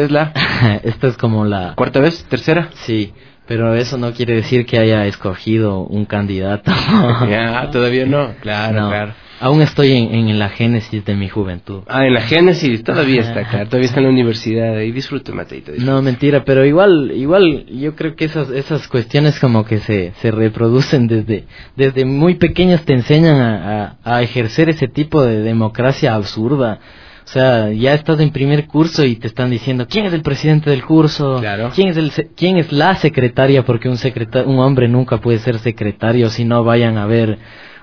es como la ¿cuarta vez? ¿Tercera? Sí. Pero eso no quiere decir que haya escogido un candidato. Ya, todavía no. Claro. Aún estoy en la génesis de mi juventud. En la génesis, todavía está, claro. Todavía está en la universidad. Y disfrute, Mateito. No, mentira, pero igual yo creo que esas cuestiones como que se reproducen desde muy pequeños, te enseñan a ejercer ese tipo de democracia absurda. O sea, ya estás en primer curso y te están diciendo quién es el presidente del curso, claro. quién es la secretaria, porque un hombre nunca puede ser secretario, si no vayan a ver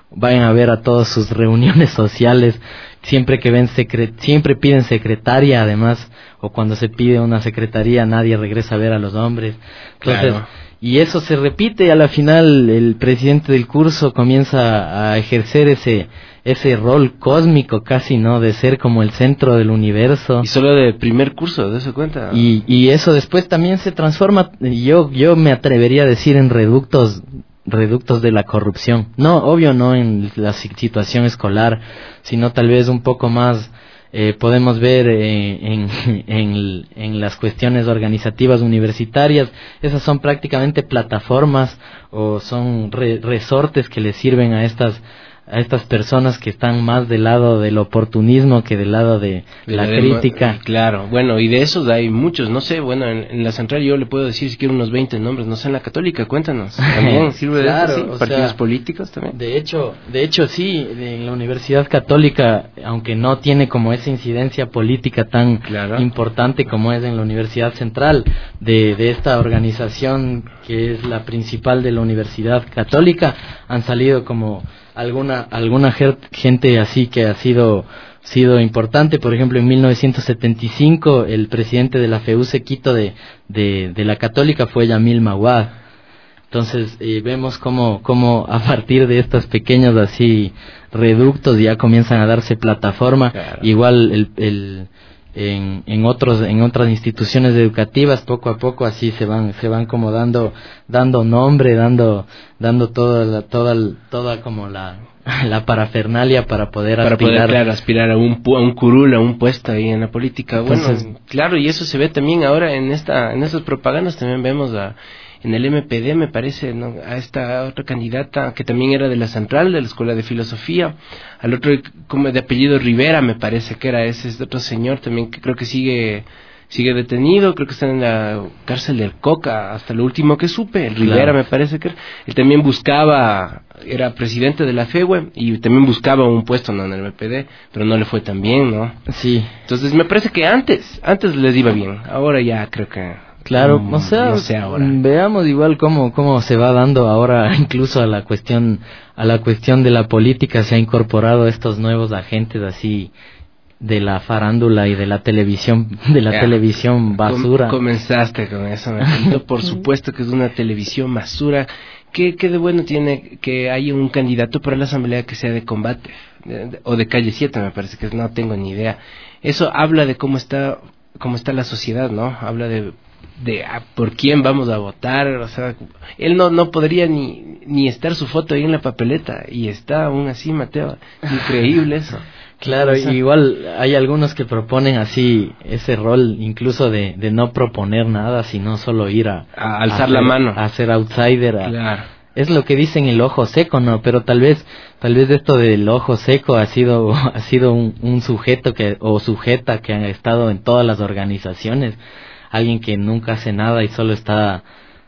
a todas sus reuniones sociales, siempre piden secretaria, además, o cuando se pide una secretaría nadie regresa a ver a los hombres. Entonces, claro. Y eso se repite, y a la final el presidente del curso comienza a ejercer ese rol cósmico casi, ¿no? De ser como el centro del universo. Y solo de primer curso, ¿de eso cuenta? Y eso después también se transforma, yo me atrevería a decir, en reductos de la corrupción. No, obvio no en la situación escolar, sino tal vez un poco más, podemos ver en las cuestiones organizativas universitarias. Esas son prácticamente plataformas o son resortes que le sirven a estas personas que están más del lado del oportunismo que del lado de la crítica. Claro, bueno, y de esos hay muchos, no sé, bueno, en la central yo le puedo decir si quiero unos 20 nombres, no sé, en la católica, cuéntanos. ¿También sirve claro, de eso? ¿Sí? ¿Partidos políticos también? De hecho sí, en la Universidad Católica, aunque no tiene como esa incidencia política tan importante como es en la Universidad Central, de esta organización que es la principal de la Universidad Católica, han salido como alguna gente así que ha sido importante. Por ejemplo, en 1975 el presidente de la FEUCE Quito de la Católica fue Yamil Mawad. Entonces vemos cómo a partir de estos pequeños así reductos ya comienzan a darse plataforma. Claro. Igual en otras instituciones educativas. Poco a poco así se van como dando nombre, dando toda como la parafernalia para poder aspirar a un curul, a un puesto ahí en la política. Entonces, bueno, claro, y eso se ve también ahora en estas propagandas. También vemos en el MPD, me parece, ¿no?, a esta otra candidata que también era de la Central, de la Escuela de Filosofía, al otro como de apellido Rivera, me parece que era ese otro señor también, que creo que sigue detenido, creo que está en la cárcel del Coca, hasta lo último que supe. El Rivera, claro, me parece que él también era presidente de la FEWE y también buscaba un puesto, ¿no?, en el MPD, pero no le fue tan bien, ¿no? Sí. Entonces me parece que antes les iba bien, ahora ya creo que... Claro, no sé ahora. Veamos igual cómo se va dando ahora, incluso a la cuestión de la política se ha incorporado estos nuevos agentes así de la farándula y de la televisión basura. Comenzaste con eso, por supuesto que es una televisión basura. ¿Qué de bueno tiene que haya un candidato para la asamblea que sea de combate o de calle 7? Me parece que no tengo ni idea. Eso habla de cómo está la sociedad, ¿no? Habla de por quién vamos a votar. O sea, él no podría ni estar su foto ahí en la papeleta y está aún así, Mateo. Increíble eso. Claro, igual hay algunos que proponen así ese rol incluso de no proponer nada, sino solo ir a alzar la mano, a ser outsider. Claro. Es lo que dicen el ojo seco, ¿no? Pero tal vez esto del ojo seco ha sido un sujeto o sujeta que han estado en todas las organizaciones, alguien que nunca hace nada y solo está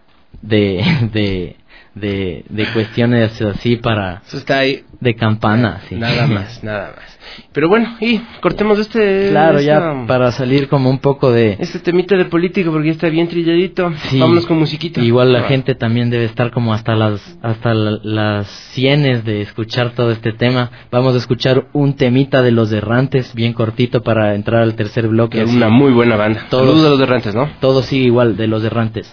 de cuestiones así para... Eso está ahí. De campana, sí. Nada más. Pero bueno, y cortemos ya para salir como un poco de... Este temita de política, porque ya está bien trilladito. Sí. Vámonos con musiquita. Igual la gente también debe estar como hasta las sienes de escuchar todo este tema. Vamos a escuchar un temita de Los Errantes, bien cortito para entrar al tercer bloque. Es una muy buena banda. Saludos de Los Errantes, ¿no? Todo sigue igual, de Los Errantes.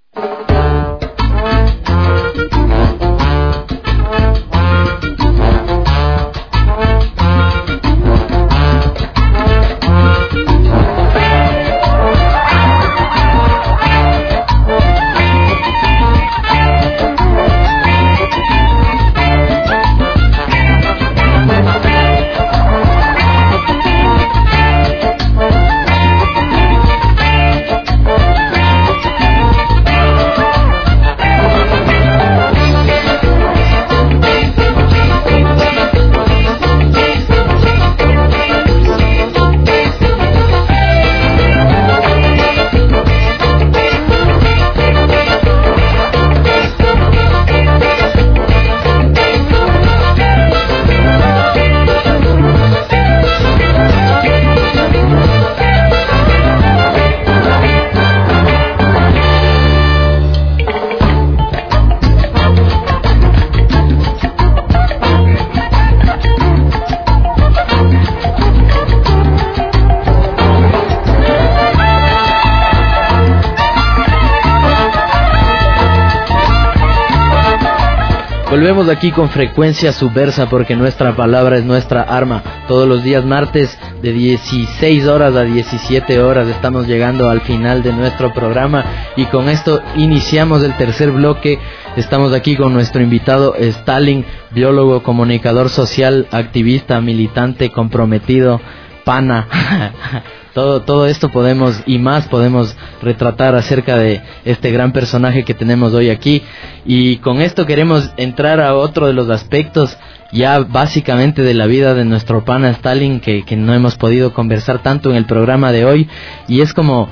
Volvemos aquí con Frecuencia Subversa, porque nuestra palabra es nuestra arma. Todos los días martes de 16 horas a 17 horas estamos llegando al final de nuestro programa y con esto iniciamos el tercer bloque. Estamos aquí con nuestro invitado Stalin, biólogo, comunicador social, activista, militante, comprometido, pana. Todo esto podemos retratar acerca de este gran personaje que tenemos hoy aquí, y con esto queremos entrar a otro de los aspectos ya básicamente de la vida de nuestro pana Stalin, que no hemos podido conversar tanto en el programa de hoy, y es como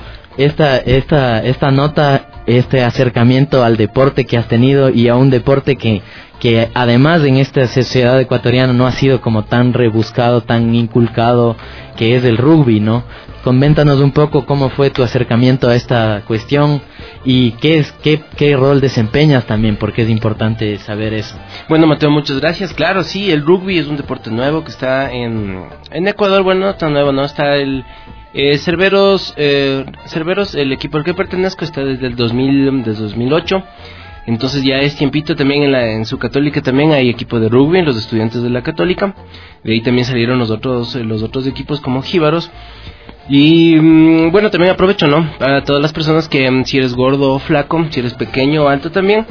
esta nota, este acercamiento al deporte que has tenido, y a un deporte que además en esta sociedad ecuatoriana no ha sido como tan rebuscado, tan inculcado, que es el rugby, ¿no? Coméntanos un poco cómo fue tu acercamiento a esta cuestión y qué rol desempeñas también, porque es importante saber eso. Bueno, Mateo, muchas gracias. Claro, sí, el rugby es un deporte nuevo que está en Ecuador. Bueno, no tan nuevo, ¿no? Está el Cerveros, el equipo al que pertenezco, está desde el 2008. Entonces ya es tiempito. También en su Católica también hay equipo de rugby, los estudiantes de la Católica. De ahí también salieron los otros equipos como jíbaros. Y bueno, también aprovecho, ¿no? Para todas las personas que si eres gordo o flaco, si eres pequeño o alto también,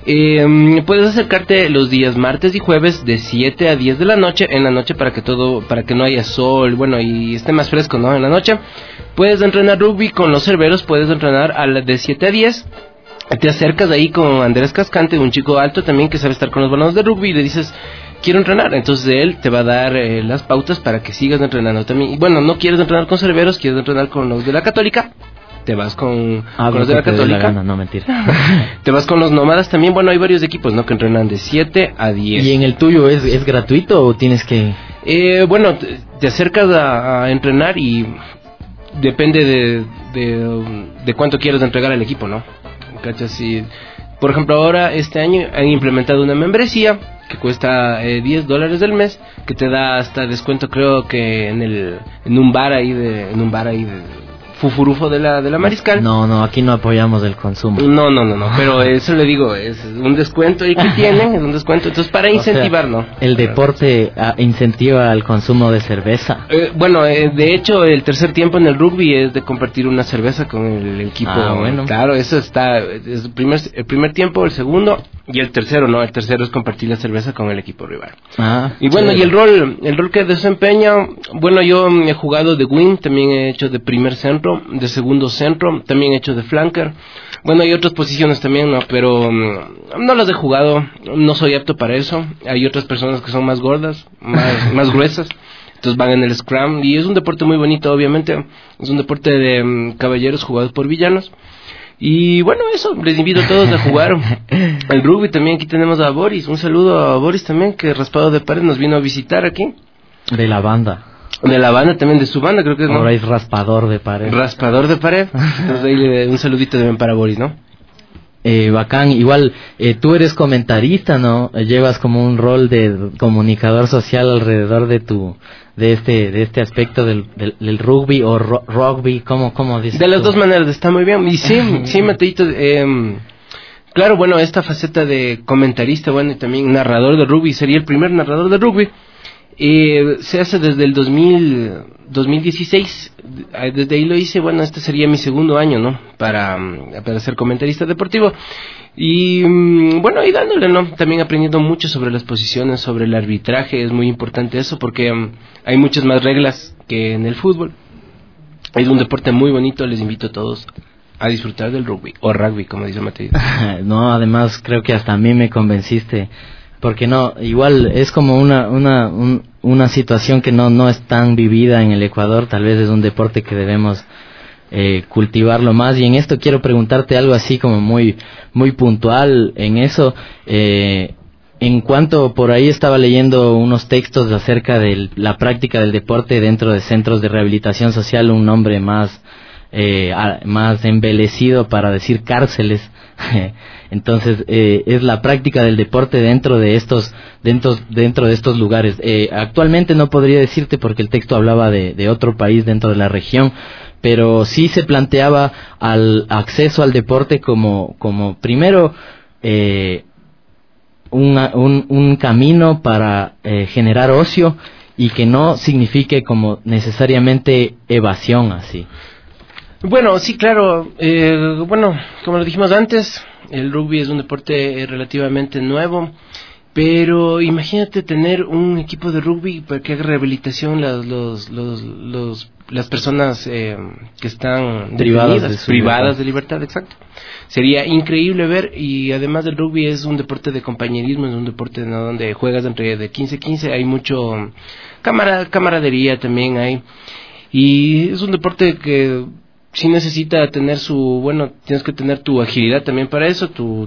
puedes acercarte los días martes y jueves de 7 a 10 de la noche, en la noche para que no haya sol, bueno, y esté más fresco, ¿no? En la noche puedes entrenar rugby con los cerberos, puedes entrenar de 7 a 10. Te acercas ahí con Andrés Cascante, un chico alto también que sabe estar con los balones de rugby, y le dices, quiero entrenar. Entonces él te va a dar las pautas para que sigas entrenando también. Y bueno, no quieres entrenar con cerberos, quieres entrenar con los de la Católica, te vas con los de la Católica. Gana, no, mentira. Te vas con los nómadas también. Bueno, hay varios equipos, ¿no? Que entrenan de 7 a 10. ¿Y en el tuyo es gratuito o tienes que...? Bueno, te acercas a entrenar y depende de cuánto quieres entregar al equipo, ¿no? ¿Cachas? Y, por ejemplo, ahora este año han implementado una membresía que cuesta $10 del mes, que te da hasta descuento, creo que en un bar ahí de Fufurufo de la Mariscal. No, aquí no apoyamos el consumo. No, pero eso le digo, es un descuento ahí que tienen, es un descuento, entonces para incentivar, ¿no? El deporte incentiva al consumo de cerveza. Bueno, de hecho, el tercer tiempo en el rugby es de compartir una cerveza con el equipo. Bueno. Claro, eso está, es el primer tiempo, el segundo y el tercero, ¿no? El tercero es compartir la cerveza con el equipo rival. Y bueno, chévere. Y el rol que desempeña, bueno, yo he jugado de wing, también he hecho de primer centro, de segundo centro, también he hecho de flanker. Bueno, hay otras posiciones también, ¿no? Pero no las he jugado, no soy apto para eso. Hay otras personas que son más gordas, más gruesas, entonces van en el scrum, y es un deporte muy bonito, obviamente. Es un deporte de caballeros jugados por villanos. Y bueno, eso, les invito a todos a jugar el rugby. También aquí tenemos a Boris, un saludo a Boris también, que Raspado de Pared nos vino a visitar aquí. De la banda. De la banda también, de su banda, creo que es, ¿no? Ahora es Raspador de Pared. Raspador de Pared. Entonces ahí un saludito también para Boris, ¿no? Bacán, igual tú eres comentarista, ¿no? Llevas como un rol de comunicador social alrededor de este aspecto del rugby o rugby, ¿cómo dices? De las dos maneras, está muy bien. Y sí, Mateito, claro, bueno, esta faceta de comentarista, bueno, y también narrador de rugby, sería el primer narrador de rugby. Se hace desde el 2016, desde ahí lo hice. Bueno, este sería mi segundo año, ¿no? Para ser comentarista deportivo. Y bueno, y dándole, ¿no? También aprendiendo mucho sobre las posiciones, sobre el arbitraje. Es muy importante eso porque hay muchas más reglas que en el fútbol. Es un deporte muy bonito, les invito a todos a disfrutar del rugby, o rugby, como dice Mateo. No, además creo que hasta a mí me convenciste. Porque no, igual es como una situación que no es tan vivida en el Ecuador. Tal vez es un deporte que debemos cultivarlo más. Y en esto quiero preguntarte algo así como muy puntual en eso. En cuanto por ahí estaba leyendo unos textos acerca de la práctica del deporte dentro de centros de rehabilitación social, un nombre más embelecido para decir cárceles. Entonces es la práctica del deporte dentro de estos lugares. Actualmente no podría decirte porque el texto hablaba de otro país dentro de la región, pero sí se planteaba al acceso al deporte como primero un camino para generar ocio, y que no signifique como necesariamente evasión así. Bueno, sí, claro. Bueno, como lo dijimos antes, el rugby es un deporte relativamente nuevo, pero imagínate tener un equipo de rugby para que haga rehabilitación las personas que están privadas de libertad, exacto. Sería increíble ver. Y además del rugby es un deporte de compañerismo, es un deporte, ¿no?, donde juegas entre de 15-15, hay mucho camaradería también hay, y es un deporte que sí necesita tener tienes que tener tu agilidad también para eso, tu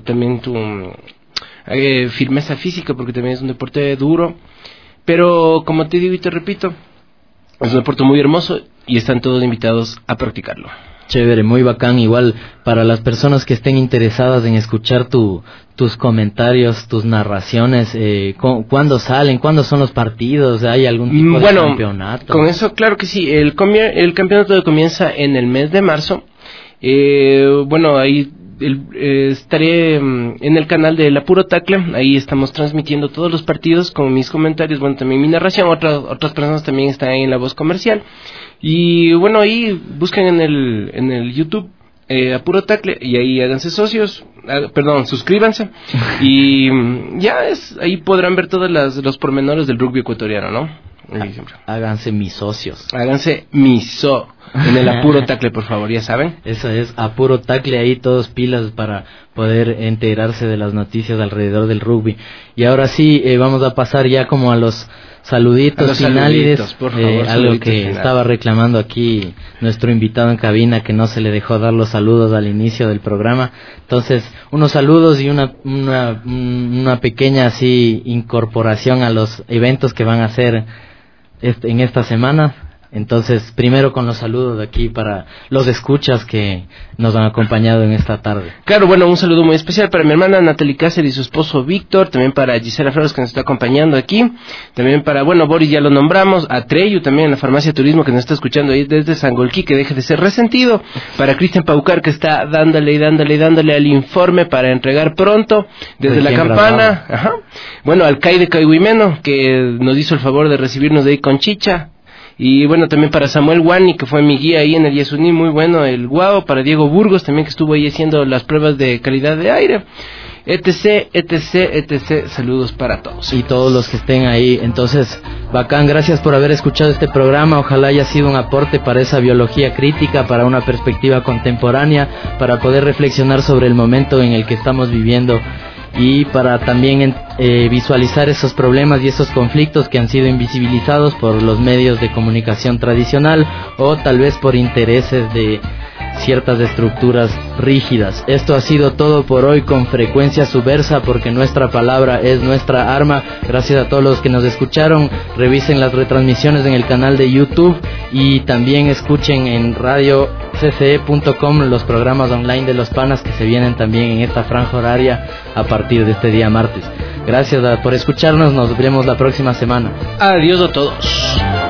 firmeza física, porque también es un deporte duro, pero como te digo y te repito, es un deporte muy hermoso y están todos invitados a practicarlo. Chévere, muy bacán. Igual para las personas que estén interesadas en escuchar tus comentarios, tus narraciones, ¿cuándo salen? ¿Cuándo son los partidos? ¿Hay algún tipo de campeonato? Con eso, claro que sí. El campeonato comienza en el mes de marzo. Ahí estaré en el canal de La Puro Tacle. Ahí estamos transmitiendo todos los partidos con mis comentarios, bueno, también mi narración. Otras personas también están ahí en la voz comercial. Y bueno, ahí busquen en el YouTube A Puro Tacle y ahí háganse socios, suscríbanse y ahí podrán ver todos los pormenores del rugby ecuatoriano, ¿no? Háganse mis socios. Háganse en el A Puro Tacle, por favor, ya saben. Eso es, A Puro Tacle, ahí todos pilas para poder enterarse de las noticias alrededor del rugby. Y ahora sí, vamos a pasar ya como a los saluditos finales, por favor, algo que estaba reclamando aquí nuestro invitado en cabina, que no se le dejó dar los saludos al inicio del programa. Entonces, unos saludos y una pequeña así incorporación a los eventos que van a hacer en esta semana. Entonces, primero con los saludos de aquí para los escuchas que nos han acompañado en esta tarde. Claro, bueno, un saludo muy especial para mi hermana Natalie Cáceres y su esposo Víctor, también para Gisela Flores que nos está acompañando aquí, también para, Boris ya lo nombramos, a Treyu también en la farmacia Turismo que nos está escuchando ahí desde Sangolquí, que deje de ser resentido, para Cristian Paucar que está dándole al informe para entregar pronto desde la campana, bueno, al CAI de Caigüimeno que nos hizo el favor de recibirnos de ahí con chicha. Y bueno, también para Samuel Guani, que fue mi guía ahí en el Yasuní, muy bueno el guau, para Diego Burgos también que estuvo ahí haciendo las pruebas de calidad de aire, etc, saludos para todos. Y todos los que estén ahí. Entonces, bacán, gracias por haber escuchado este programa, ojalá haya sido un aporte para esa biología crítica, para una perspectiva contemporánea, para poder reflexionar sobre el momento en el que estamos viviendo y para también visualizar esos problemas y esos conflictos que han sido invisibilizados por los medios de comunicación tradicional o tal vez por intereses de ciertas estructuras rígidas. Esto ha sido todo por hoy con Frecuencia Subversa, porque nuestra palabra es nuestra arma. Gracias a todos los que nos escucharon. Revisen las retransmisiones en el canal de YouTube y también escuchen en radiocce.com los programas online de los panas que se vienen también en esta franja horaria a partir de este día martes. Gracias por escucharnos, nos vemos la próxima semana. Adiós a todos.